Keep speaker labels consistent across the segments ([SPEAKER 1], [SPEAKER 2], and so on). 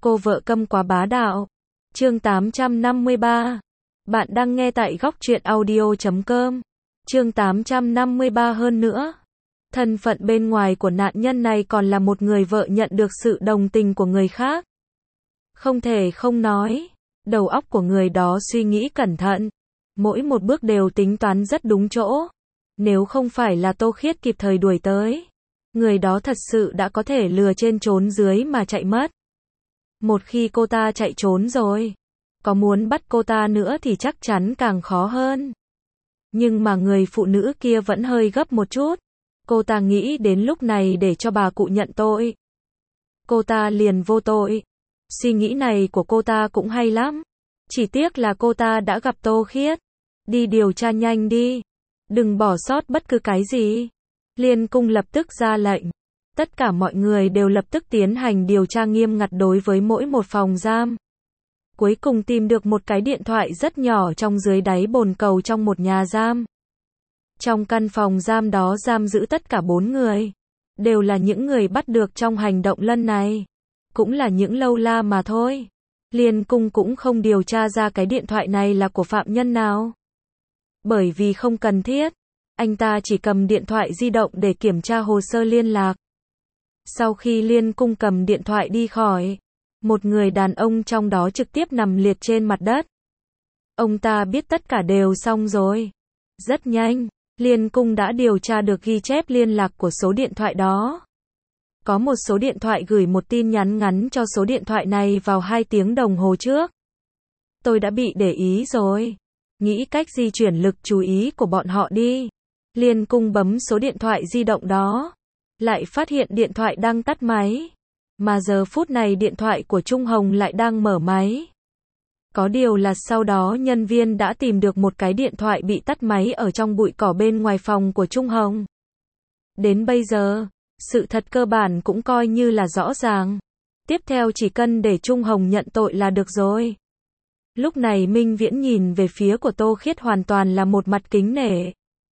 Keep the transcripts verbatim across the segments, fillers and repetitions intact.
[SPEAKER 1] Cô vợ câm quá bá đạo. Chương tám trăm năm mươi ba. Bạn đang nghe tại góc truyện audio chấm com. Chương tám trăm năm mươi ba hơn nữa. Thân phận bên ngoài của nạn nhân này còn là một người vợ nhận được sự đồng tình của người khác. Không thể không nói, đầu óc của người đó suy nghĩ cẩn thận, mỗi một bước đều tính toán rất đúng chỗ. Nếu không phải là Tô Khiết kịp thời đuổi tới, người đó thật sự đã có thể lừa trên trốn dưới mà chạy mất. Một khi cô ta chạy trốn rồi, có muốn bắt cô ta nữa thì chắc chắn càng khó hơn. Nhưng mà người phụ nữ kia vẫn hơi gấp một chút. Cô ta nghĩ đến lúc này để cho bà cụ nhận tội, cô ta liền vô tội. Suy nghĩ này của cô ta cũng hay lắm. Chỉ tiếc là cô ta đã gặp Tô Khiết. Đi điều tra nhanh đi, đừng bỏ sót bất cứ cái gì. Liên Cung lập tức ra lệnh. Tất cả mọi người đều lập tức tiến hành điều tra nghiêm ngặt đối với mỗi một phòng giam. Cuối cùng tìm được một cái điện thoại rất nhỏ trong dưới đáy bồn cầu trong một nhà giam. Trong căn phòng giam đó giam giữ tất cả bốn người. Đều là những người bắt được trong hành động lần này. Cũng là những lâu la mà thôi. Liên Cung cũng không điều tra ra cái điện thoại này là của phạm nhân nào. Bởi vì không cần thiết. Anh ta chỉ cầm điện thoại di động để kiểm tra hồ sơ liên lạc. Sau khi Liên Cung cầm điện thoại đi khỏi, một người đàn ông trong đó trực tiếp nằm liệt trên mặt đất. Ông ta biết tất cả đều xong rồi. Rất nhanh, Liên Cung đã điều tra được ghi chép liên lạc của số điện thoại đó. Có một số điện thoại gửi một tin nhắn ngắn cho số điện thoại này vào hai tiếng đồng hồ trước. Tôi đã bị để ý rồi. Nghĩ cách di chuyển lực chú ý của bọn họ đi. Liên Cung bấm số điện thoại di động đó. Lại phát hiện điện thoại đang tắt máy. Mà giờ phút này điện thoại của Trung Hồng lại đang mở máy. Có điều là sau đó nhân viên đã tìm được một cái điện thoại bị tắt máy ở trong bụi cỏ bên ngoài phòng của Trung Hồng. Đến bây giờ, sự thật cơ bản cũng coi như là rõ ràng. Tiếp theo chỉ cần để Trung Hồng nhận tội là được rồi. Lúc này Minh Viễn nhìn về phía của Tô Khiết hoàn toàn là một mặt kính nể.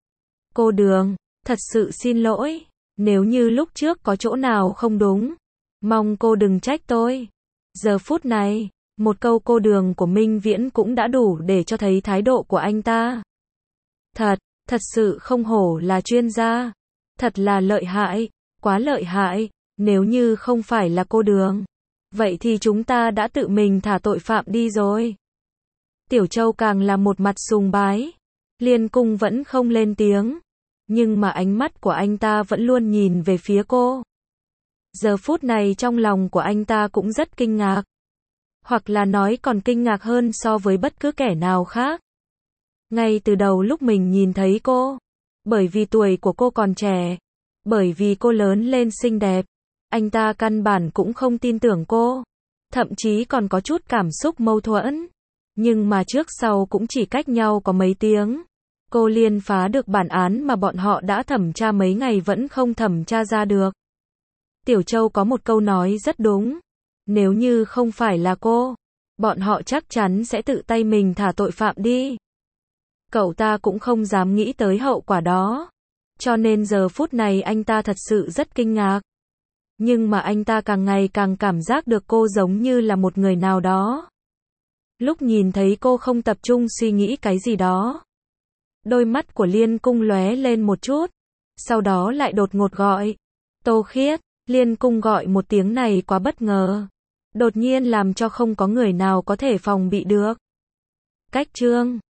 [SPEAKER 1] Cô Đường, thật sự xin lỗi. Nếu như lúc trước có chỗ nào không đúng, mong cô đừng trách tôi. Giờ phút này, một câu cô Đường của Minh Viễn cũng đã đủ để cho thấy thái độ của anh ta. Thật, thật sự không hổ là chuyên gia. Thật là lợi hại, quá lợi hại. Nếu như không phải là cô Đường, vậy thì chúng ta đã tự mình thả tội phạm đi rồi. Tiểu Châu càng là một mặt sùng bái. Liên Cung vẫn không lên tiếng. Nhưng mà ánh mắt của anh ta vẫn luôn nhìn về phía cô. Giờ phút này trong lòng của anh ta cũng rất kinh ngạc. Hoặc là nói còn kinh ngạc hơn so với bất cứ kẻ nào khác. Ngay từ đầu lúc mình nhìn thấy cô, bởi vì tuổi của cô còn trẻ, bởi vì cô lớn lên xinh đẹp, anh ta căn bản cũng không tin tưởng cô. Thậm chí còn có chút cảm xúc mâu thuẫn. Nhưng mà trước sau cũng chỉ cách nhau có mấy tiếng. Cô liền phá được bản án mà bọn họ đã thẩm tra mấy ngày vẫn không thẩm tra ra được. Tiểu Châu có một câu nói rất đúng. Nếu như không phải là cô, bọn họ chắc chắn sẽ tự tay mình thả tội phạm đi. Cậu ta cũng không dám nghĩ tới hậu quả đó. Cho nên giờ phút này anh ta thật sự rất kinh ngạc. Nhưng mà anh ta càng ngày càng cảm giác được cô giống như là một người nào đó. Lúc nhìn thấy cô không tập trung suy nghĩ cái gì đó. Đôi mắt của Liên Cung lóe lên một chút. Sau đó lại đột ngột gọi. Tô Khiết. Liên Cung gọi một tiếng này quá bất ngờ. Đột nhiên làm cho không có người nào có thể phòng bị được. Cách chương